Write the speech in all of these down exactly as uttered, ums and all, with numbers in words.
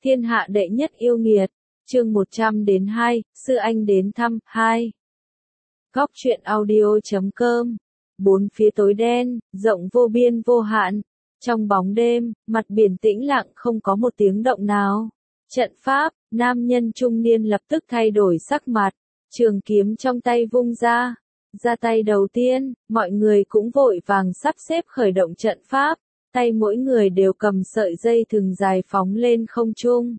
Thiên hạ đệ nhất yêu nghiệt, chương một trăm đến hai, sư anh đến thăm, hai. Góc truyện audio.com, bốn phía tối đen, rộng vô biên vô hạn. Trong bóng đêm, mặt biển tĩnh lặng không có một tiếng động nào. Trận pháp, nam nhân trung niên lập tức thay đổi sắc mặt, trường kiếm trong tay vung ra. Ra tay đầu tiên, mọi người cũng vội vàng sắp xếp khởi động trận pháp, tay mỗi người đều cầm sợi dây thừng dài phóng lên không trung.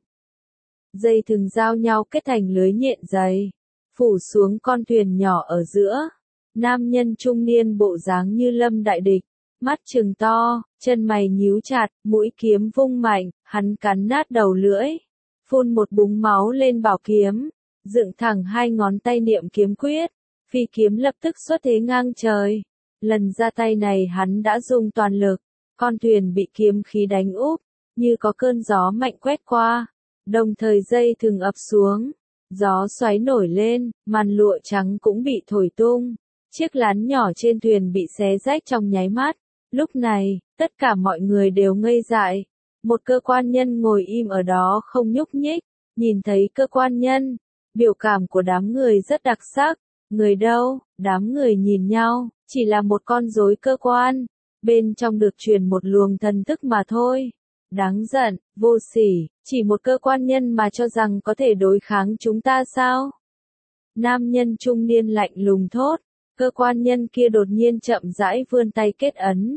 Dây thừng giao nhau kết thành lưới nhện dày, phủ xuống con thuyền nhỏ ở giữa. Nam nhân trung niên bộ dáng như lâm đại địch, mắt trừng to, chân mày nhíu chặt, mũi kiếm vung mạnh, hắn cắn nát đầu lưỡi, phun một búng máu lên bảo kiếm, dựng thẳng hai ngón tay niệm kiếm quyết, phi kiếm lập tức xuất thế ngang trời. Lần ra tay này hắn đã dùng toàn lực, con thuyền bị kiếm khí đánh úp, như có cơn gió mạnh quét qua, đồng thời dây thừng ập xuống, gió xoáy nổi lên, màn lụa trắng cũng bị thổi tung, chiếc lán nhỏ trên thuyền bị xé rách trong nháy mắt. Lúc này, tất cả mọi người đều ngây dại, một cơ quan nhân ngồi im ở đó không nhúc nhích, nhìn thấy cơ quan nhân, biểu cảm của đám người rất đặc sắc. Người đâu? Đám người nhìn nhau, chỉ là một con rối cơ quan, bên trong được truyền một luồng thần thức mà thôi. Đáng giận, vô sỉ, chỉ một cơ quan nhân mà cho rằng có thể đối kháng chúng ta sao? Nam nhân trung niên lạnh lùng thốt, cơ quan nhân kia đột nhiên chậm rãi vươn tay kết ấn.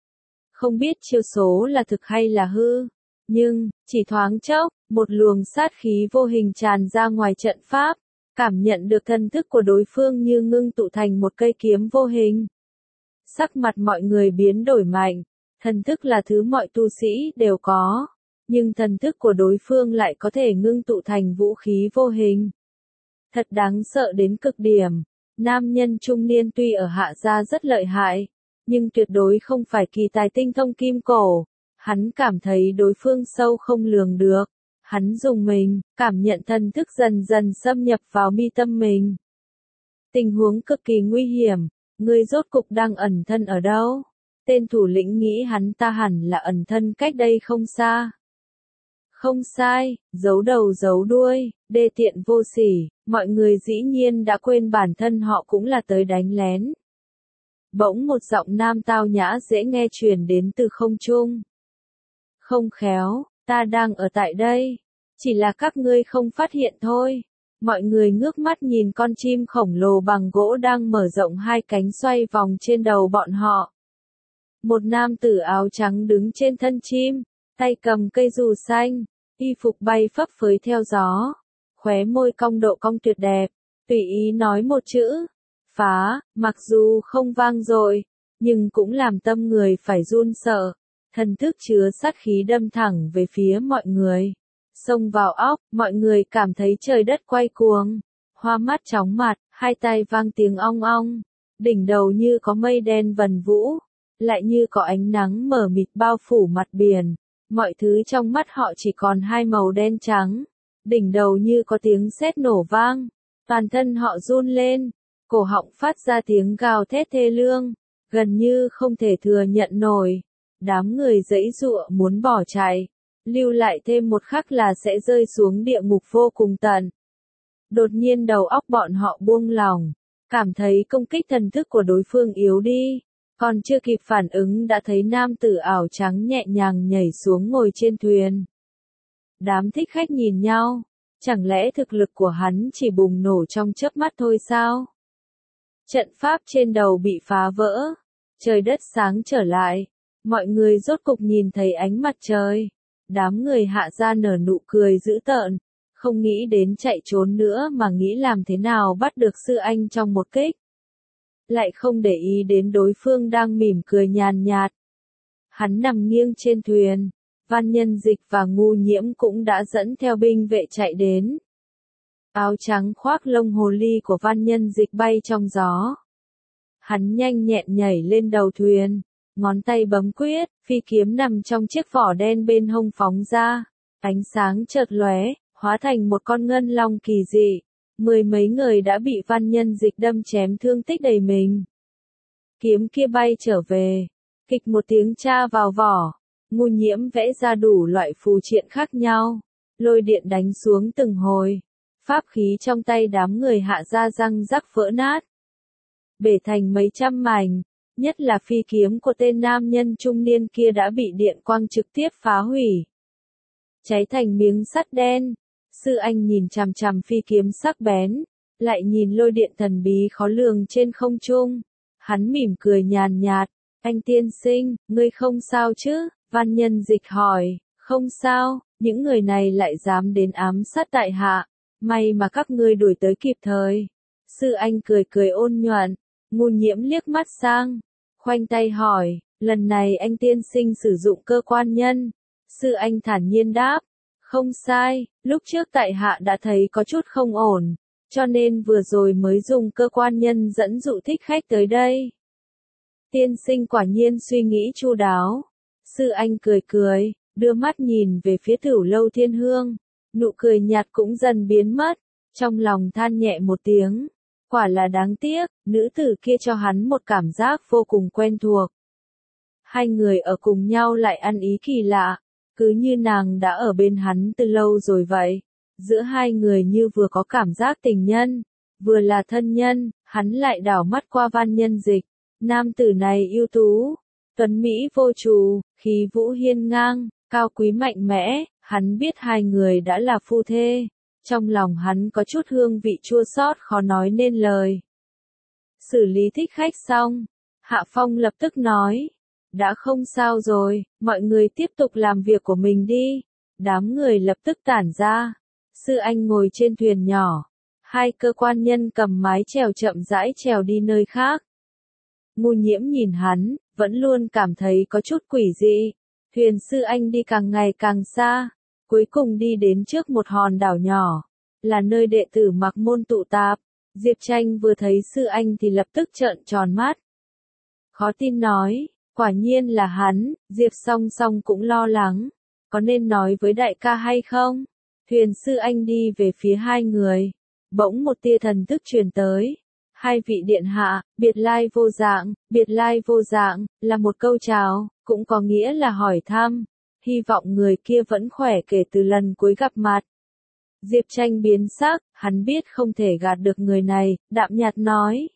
Không biết chiêu số là thực hay là hư, nhưng, chỉ thoáng chốc, một luồng sát khí vô hình tràn ra ngoài trận pháp. Cảm nhận được thần thức của đối phương như ngưng tụ thành một cây kiếm vô hình. Sắc mặt mọi người biến đổi mạnh, thần thức là thứ mọi tu sĩ đều có, nhưng thần thức của đối phương lại có thể ngưng tụ thành vũ khí vô hình. Thật đáng sợ đến cực điểm, nam nhân trung niên tuy ở hạ gia rất lợi hại, nhưng tuyệt đối không phải kỳ tài tinh thông kim cổ, hắn cảm thấy đối phương sâu không lường được. Hắn dùng mình, cảm nhận thần thức dần dần xâm nhập vào mi tâm mình. Tình huống cực kỳ nguy hiểm, người rốt cục đang ẩn thân ở đâu? Tên thủ lĩnh nghĩ hắn ta hẳn là ẩn thân cách đây không xa. Không sai, giấu đầu giấu đuôi, đê tiện vô sỉ, mọi người dĩ nhiên đã quên bản thân họ cũng là tới đánh lén. Bỗng một giọng nam tao nhã dễ nghe truyền đến từ không trung. Không khéo. Ta đang ở tại đây, chỉ là các ngươi không phát hiện thôi. Mọi người ngước mắt nhìn con chim khổng lồ bằng gỗ đang mở rộng hai cánh xoay vòng trên đầu bọn họ. Một nam tử áo trắng đứng trên thân chim, tay cầm cây dù xanh, y phục bay phấp phới theo gió, khóe môi cong độ cong tuyệt đẹp, tùy ý nói một chữ, phá, mặc dù không vang dội, nhưng cũng làm tâm người phải run sợ. Thần thức chứa sát khí đâm thẳng về phía mọi người. Xông vào óc, mọi người cảm thấy trời đất quay cuồng. Hoa mắt chóng mặt, hai tay vang tiếng ong ong. Đỉnh đầu như có mây đen vần vũ. Lại như có ánh nắng mờ mịt bao phủ mặt biển. Mọi thứ trong mắt họ chỉ còn hai màu đen trắng. Đỉnh đầu như có tiếng sét nổ vang. Toàn thân họ run lên. Cổ họng phát ra tiếng gào thét thê lương. Gần như không thể thừa nhận nổi. Đám người giãy giụa muốn bỏ chạy, lưu lại thêm một khắc là sẽ rơi xuống địa ngục vô cùng tận. Đột nhiên đầu óc bọn họ buông lỏng, cảm thấy công kích thần thức của đối phương yếu đi, còn chưa kịp phản ứng đã thấy nam tử áo trắng nhẹ nhàng nhảy xuống ngồi trên thuyền. Đám thích khách nhìn nhau, chẳng lẽ thực lực của hắn chỉ bùng nổ trong chớp mắt thôi sao? Trận pháp trên đầu bị phá vỡ, trời đất sáng trở lại. Mọi người rốt cục nhìn thấy ánh mặt trời. Đám người hạ gia nở nụ cười dữ tợn, không nghĩ đến chạy trốn nữa mà nghĩ làm thế nào bắt được sư anh trong một kích. Lại không để ý đến đối phương đang mỉm cười nhàn nhạt. Hắn nằm nghiêng trên thuyền, Văn Nhân Dịch và Ngu Nhiễm cũng đã dẫn theo binh vệ chạy đến. Áo trắng khoác lông hồ ly của Văn Nhân Dịch bay trong gió. Hắn nhanh nhẹn nhảy lên đầu thuyền. Ngón tay bấm quyết, phi kiếm nằm trong chiếc vỏ đen bên hông phóng ra, ánh sáng chợt lóe, hóa thành một con ngân long kỳ dị. Mười mấy người đã bị Văn Nhân Dịch đâm chém thương tích đầy mình. Kiếm kia bay trở về, kịch một tiếng tra vào vỏ, Ngu Nhiễm vẽ ra đủ loại phù triện khác nhau, lôi điện đánh xuống từng hồi. Pháp khí trong tay đám người Hạ ra răng rắc vỡ nát, bể thành mấy trăm mảnh, nhất là phi kiếm của tên nam nhân trung niên kia đã bị điện quang trực tiếp phá hủy, cháy thành miếng sắt đen. Sư Anh nhìn chằm chằm phi kiếm sắc bén, lại nhìn lôi điện thần bí khó lường trên không trung. Hắn mỉm cười nhàn nhạt, anh tiên sinh, ngươi không sao chứ? Văn Nhân Dịch hỏi, không sao, những người này lại dám đến ám sát tại hạ, may mà các ngươi đuổi tới kịp thời. Sư Anh cười cười ôn nhuận, Ngô Nhiễm liếc mắt sang, khoanh tay hỏi, lần này anh tiên sinh sử dụng cơ quan nhân. Sư Anh thản nhiên đáp, không sai, lúc trước tại hạ đã thấy có chút không ổn, cho nên vừa rồi mới dùng cơ quan nhân dẫn dụ thích khách tới đây. Tiên sinh quả nhiên suy nghĩ chu đáo. Sư Anh cười cười, đưa mắt nhìn về phía Tửu Lâu Thiên Hương, nụ cười nhạt cũng dần biến mất, trong lòng than nhẹ một tiếng, quả là đáng tiếc, nữ tử kia cho hắn một cảm giác vô cùng quen thuộc. Hai người ở cùng nhau lại ăn ý kỳ lạ, cứ như nàng đã ở bên hắn từ lâu rồi vậy. Giữa hai người như vừa có cảm giác tình nhân, vừa là thân nhân. Hắn lại đảo mắt qua Văn Nhân Dịch, nam tử này ưu tú, tuấn mỹ vô trù, khí vũ hiên ngang, cao quý mạnh mẽ. Hắn biết hai người đã là phu thê, trong lòng hắn có chút hương vị chua xót khó nói nên lời. Xử lý thích khách xong, Hạ Phong lập tức nói, đã không sao rồi, mọi người tiếp tục làm việc của mình đi. Đám người lập tức tản ra. Sư Anh ngồi trên thuyền nhỏ, hai cơ quan nhân cầm mái chèo chậm rãi chèo đi nơi khác. Ngô Nhiễm nhìn hắn, vẫn luôn cảm thấy có chút quỷ dị. Thuyền Sư Anh đi càng ngày càng xa, cuối cùng đi đến trước một hòn đảo nhỏ, là nơi đệ tử Mặc Môn tụ tập. Diệp Tranh vừa thấy Sư Anh thì lập tức trợn tròn mắt, khó tin nói, quả nhiên là hắn. Diệp Song Song cũng lo lắng, có nên nói với đại ca hay không? Thuyền Sư Anh đi về phía hai người, bỗng một tia thần thức truyền tới. Hai vị điện hạ, biệt lai vô dạng. Biệt lai vô dạng là một câu chào, cũng có nghĩa là hỏi thăm, hy vọng người kia vẫn khỏe kể từ lần cuối gặp mặt. Diệp Tranh biến sắc, hắn biết không thể gạt được người này, đạm nhạt nói.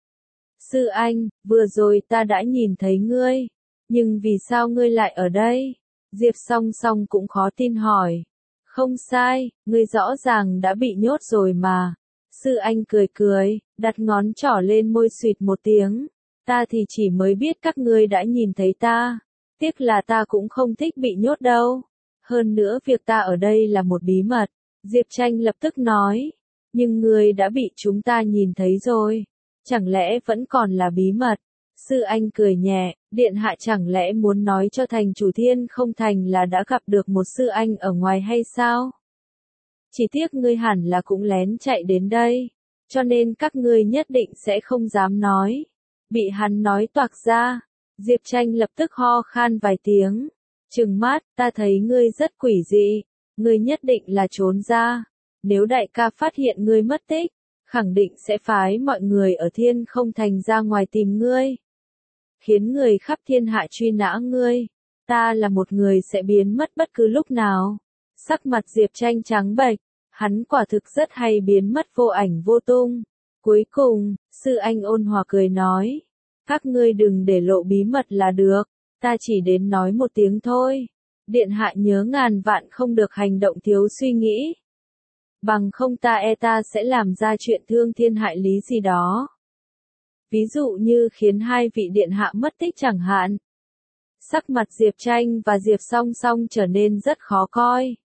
Sư Anh, vừa rồi ta đã nhìn thấy ngươi, nhưng vì sao ngươi lại ở đây? Diệp Song Song cũng khó tin hỏi. Không sai, ngươi rõ ràng đã bị nhốt rồi mà. Sư Anh cười cười, đặt ngón trỏ lên môi xuyệt một tiếng. Ta thì chỉ mới biết các ngươi đã nhìn thấy ta. Tiếc là ta cũng không thích bị nhốt đâu. Hơn nữa việc ta ở đây là một bí mật. Diệp Tranh lập tức nói. Nhưng ngươi đã bị chúng ta nhìn thấy rồi. Chẳng lẽ vẫn còn là bí mật? Sư Anh cười nhẹ, điện hạ chẳng lẽ muốn nói cho thành chủ Thiên Không Thành là đã gặp được một Sư Anh ở ngoài hay sao? Chỉ tiếc ngươi hẳn là cũng lén chạy đến đây, cho nên các ngươi nhất định sẽ không dám nói. Bị hắn nói toạc ra, Diệp Tranh lập tức ho khan vài tiếng, trừng mắt, ta thấy ngươi rất quỷ dị, ngươi nhất định là trốn ra. Nếu đại ca phát hiện ngươi mất tích, khẳng định sẽ phái mọi người ở Thiên Không Thành ra ngoài tìm ngươi, khiến người khắp thiên hạ truy nã ngươi. Ta là một người sẽ biến mất bất cứ lúc nào. Sắc mặt Diệp Tranh trắng bệch, hắn quả thực rất hay biến mất vô ảnh vô tung. Cuối cùng, Sư Anh ôn hòa cười nói, các ngươi đừng để lộ bí mật là được, ta chỉ đến nói một tiếng thôi. Điện hạ nhớ ngàn vạn không được hành động thiếu suy nghĩ. Bằng không ta e ta sẽ làm ra chuyện thương thiên hại lý gì đó. Ví dụ như khiến hai vị điện hạ mất tích chẳng hạn. Sắc mặt Diệp Tranh và Diệp Song Song trở nên rất khó coi.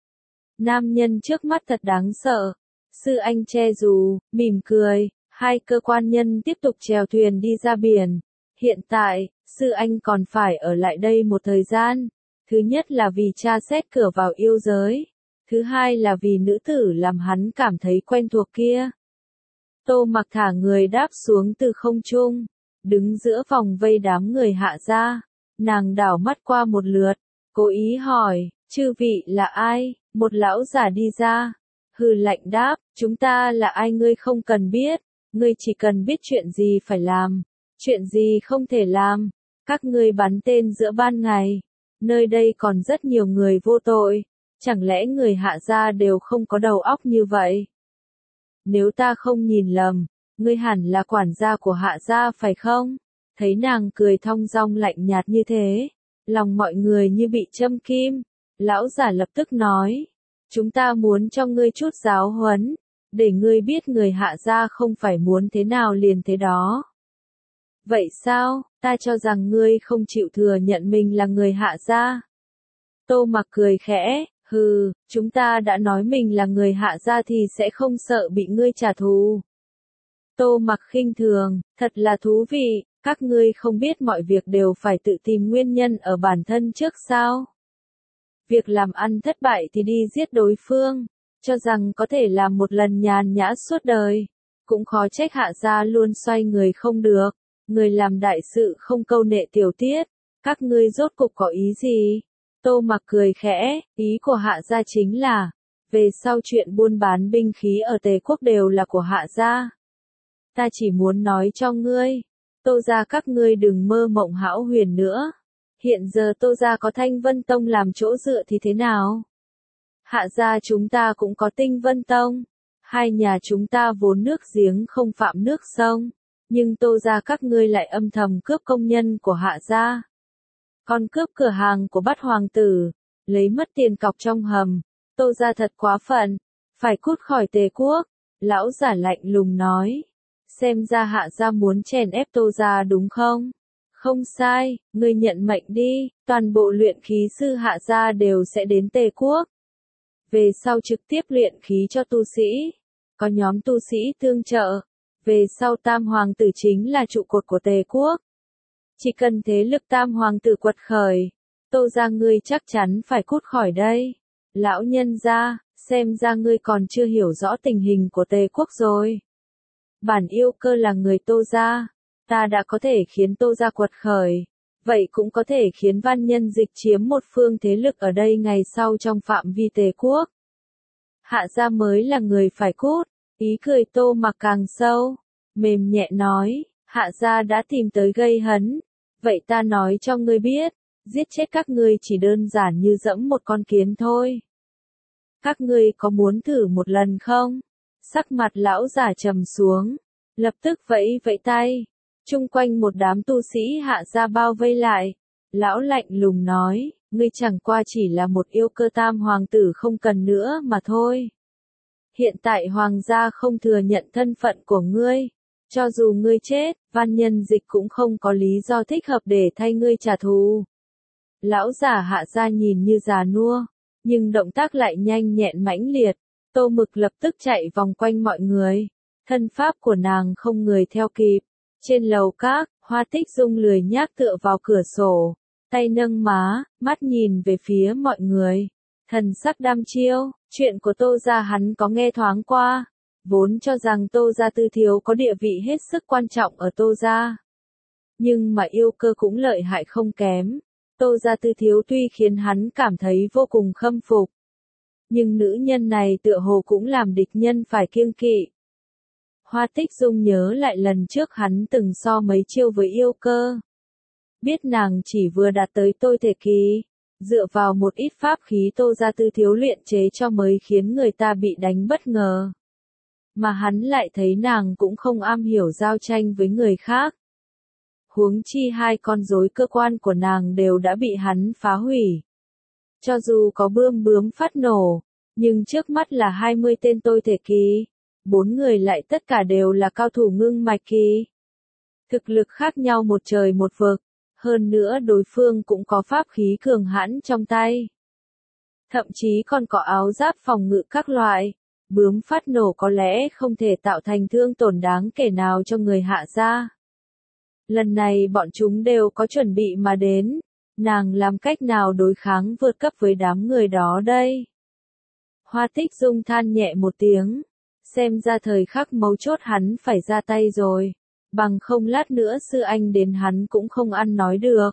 Nam nhân trước mắt thật đáng sợ. Sư Anh che dù, mỉm cười, hai cơ quan nhân tiếp tục chèo thuyền đi ra biển. Hiện tại, Sư Anh còn phải ở lại đây một thời gian. Thứ nhất là vì tra xét cửa vào yêu giới. Thứ hai là vì nữ tử làm hắn cảm thấy quen thuộc kia. Tô Mặc thả người đáp xuống từ không trung, đứng giữa vòng vây đám người Hạ ra. Nàng đảo mắt qua một lượt, cố ý hỏi, chư vị là ai? Một lão giả đi ra, hừ lạnh đáp, chúng ta là ai ngươi không cần biết, ngươi chỉ cần biết chuyện gì phải làm, chuyện gì không thể làm. Các ngươi bắn tên giữa ban ngày, nơi đây còn rất nhiều người vô tội, Chẳng lẽ người Hạ gia đều không có đầu óc như vậy? Nếu ta không nhìn lầm, ngươi hẳn là quản gia của Hạ gia phải không? Thấy nàng cười thong dong lạnh nhạt như thế, lòng mọi người như bị châm kim. Lão giả lập tức nói, chúng ta muốn cho ngươi chút giáo huấn, để ngươi biết người Hạ gia không phải muốn thế nào liền thế đó. Vậy sao, ta cho rằng ngươi không chịu thừa nhận mình là người Hạ gia. Tô Mặc cười khẽ, hừ, chúng ta đã nói mình là người Hạ gia thì sẽ không sợ bị ngươi trả thù. Tô Mặc khinh thường, thật là thú vị, các ngươi không biết mọi việc đều phải tự tìm nguyên nhân ở bản thân trước sao? Việc làm ăn thất bại thì đi giết đối phương, cho rằng có thể làm một lần nhàn nhã suốt đời. Cũng khó trách Hạ gia luôn xoay người không được, người làm đại sự không câu nệ tiểu tiết, các ngươi rốt cục có ý gì? Tô Mặc cười khẽ, ý của Hạ gia chính là, về sau chuyện buôn bán binh khí ở Tề quốc đều là của Hạ gia. Ta chỉ muốn nói cho ngươi, Tô gia các ngươi đừng mơ mộng hão huyền nữa. Hiện giờ Tô gia có Thanh Vân Tông làm chỗ dựa thì thế nào? Hạ gia chúng ta cũng có Tinh Vân Tông. Hai nhà chúng ta vốn nước giếng không phạm nước sông. Nhưng Tô gia các ngươi lại âm thầm cướp công nhân của Hạ gia. Còn cướp cửa hàng của Bát hoàng tử, lấy mất tiền cọc trong hầm. Tô gia thật quá phận, phải cút khỏi Tề quốc. Lão giả lạnh lùng nói. Xem ra Hạ gia muốn chèn ép Tô gia đúng không? Không sai, ngươi nhận mệnh đi, toàn bộ luyện khí sư Hạ gia đều sẽ đến Tề quốc. Về sau trực tiếp luyện khí cho tu sĩ, có nhóm tu sĩ tương trợ. Về sau Tam hoàng tử chính là trụ cột của Tề quốc. Chỉ cần thế lực Tam hoàng tử quật khởi, Tô gia ngươi chắc chắn phải cút khỏi đây. Lão nhân gia, xem ra ngươi còn chưa hiểu rõ tình hình của Tề quốc rồi. Bản yêu cơ là người Tô gia, ta đã có thể khiến Tô gia quật khởi, vậy cũng có thể khiến Văn Nhân Dịch chiếm một phương thế lực ở đây ngày sau trong phạm vi Tề quốc. Hạ gia mới là người phải cút, ý cười Tô Mặc càng sâu, mềm nhẹ nói, Hạ gia đã tìm tới gây hấn, vậy ta nói cho ngươi biết, giết chết các ngươi chỉ đơn giản như dẫm một con kiến thôi. Các ngươi có muốn thử một lần không? Sắc mặt lão giả trầm xuống, lập tức vẫy vẫy tay, chung quanh một đám tu sĩ Hạ gia bao vây lại. Lão lạnh lùng nói, ngươi chẳng qua chỉ là một yêu cơ Tam hoàng tử không cần nữa mà thôi. Hiện tại hoàng gia không thừa nhận thân phận của ngươi, cho dù ngươi chết, Văn Nhân Dịch cũng không có lý do thích hợp để thay ngươi trả thù. Lão giả Hạ gia nhìn như già nua, nhưng động tác lại nhanh nhẹn mãnh liệt. Tô Mực lập tức chạy vòng quanh mọi người, thân pháp của nàng không người theo kịp. Trên lầu các, Hoa Tích Dung lười nhác tựa vào cửa sổ, tay nâng má, mắt nhìn về phía mọi người. Thần sắc đăm chiêu, chuyện của Tô gia hắn có nghe thoáng qua, vốn cho rằng Tô gia tư thiếu có địa vị hết sức quan trọng ở Tô gia. Nhưng mà yêu cơ cũng lợi hại không kém, Tô gia tư thiếu tuy khiến hắn cảm thấy vô cùng khâm phục. Nhưng nữ nhân này tựa hồ cũng làm địch nhân phải kiêng kỵ. Hoa Tích Dung nhớ lại lần trước hắn từng so mấy chiêu với yêu cơ. Biết nàng chỉ vừa đạt tới tôi thể kỳ, dựa vào một ít pháp khí Tô gia tư thiếu luyện chế cho mới khiến người ta bị đánh bất ngờ. Mà hắn lại thấy nàng cũng không am hiểu giao tranh với người khác. Huống chi hai con rối cơ quan của nàng đều đã bị hắn phá hủy. Cho dù có bươm bướm phát nổ, nhưng trước mắt là hai mươi tên tôi thể kỳ, bốn người lại tất cả đều là cao thủ ngưng mạch kỳ. Thực lực khác nhau một trời một vực, hơn nữa đối phương cũng có pháp khí cường hãn trong tay. Thậm chí còn có áo giáp phòng ngự các loại, bướm phát nổ có lẽ không thể tạo thành thương tổn đáng kể nào cho người Hạ gia. Lần này bọn chúng đều có chuẩn bị mà đến. Nàng làm cách nào đối kháng vượt cấp với đám người đó đây? Hoa Tích Dung than nhẹ một tiếng. Xem ra thời khắc mấu chốt hắn phải ra tay rồi. Bằng không lát nữa sư anh đến hắn cũng không ăn nói được.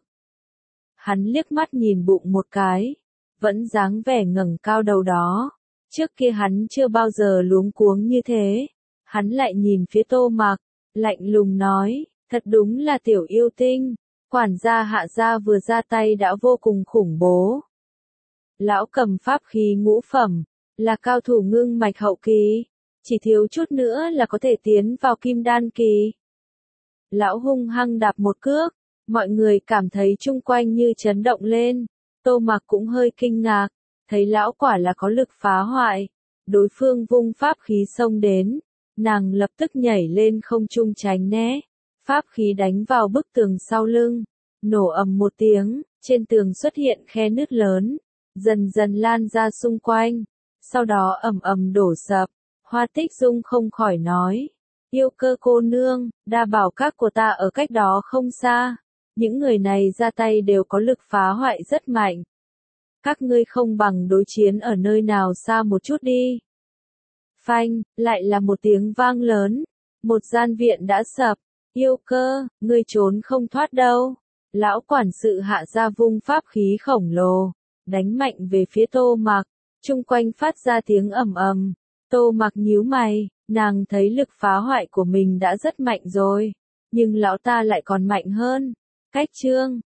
Hắn liếc mắt nhìn bụng một cái. Vẫn dáng vẻ ngẩng cao đầu đó. Trước kia hắn chưa bao giờ luống cuống như thế. Hắn lại nhìn phía Tô Mặc, lạnh lùng nói, thật đúng là tiểu yêu tinh. Quản gia Hạ gia vừa ra tay đã vô cùng khủng bố. Lão cầm pháp khí ngũ phẩm, là cao thủ ngưng mạch hậu kỳ, chỉ thiếu chút nữa là có thể tiến vào kim đan kỳ. Lão hung hăng đạp một cước, mọi người cảm thấy chung quanh như chấn động lên, Tô Mặc cũng hơi kinh ngạc, thấy lão quả là có lực phá hoại. Đối phương vung pháp khí xông đến, nàng lập tức nhảy lên không trung tránh né, pháp khí đánh vào bức tường sau lưng, nổ ầm một tiếng, trên tường xuất hiện khe nứt lớn, dần dần lan ra xung quanh, sau đó ầm ầm đổ sập. Hoa Tích Dung không khỏi nói, Yêu Cơ cô nương, đa bảo các của ta ở cách đó không xa, những người này ra tay đều có lực phá hoại rất mạnh. Các ngươi không bằng đối chiến ở nơi nào xa một chút đi. Phanh, lại là một tiếng vang lớn, một gian viện đã sập. Yêu Cơ, ngươi trốn không thoát đâu. Lão quản sự hạ ra vung pháp khí khổng lồ, đánh mạnh về phía Tô Mặc, chung quanh phát ra tiếng ầm ầm. Tô Mặc nhíu mày, nàng thấy lực phá hoại của mình đã rất mạnh rồi, nhưng lão ta lại còn mạnh hơn. Cách chương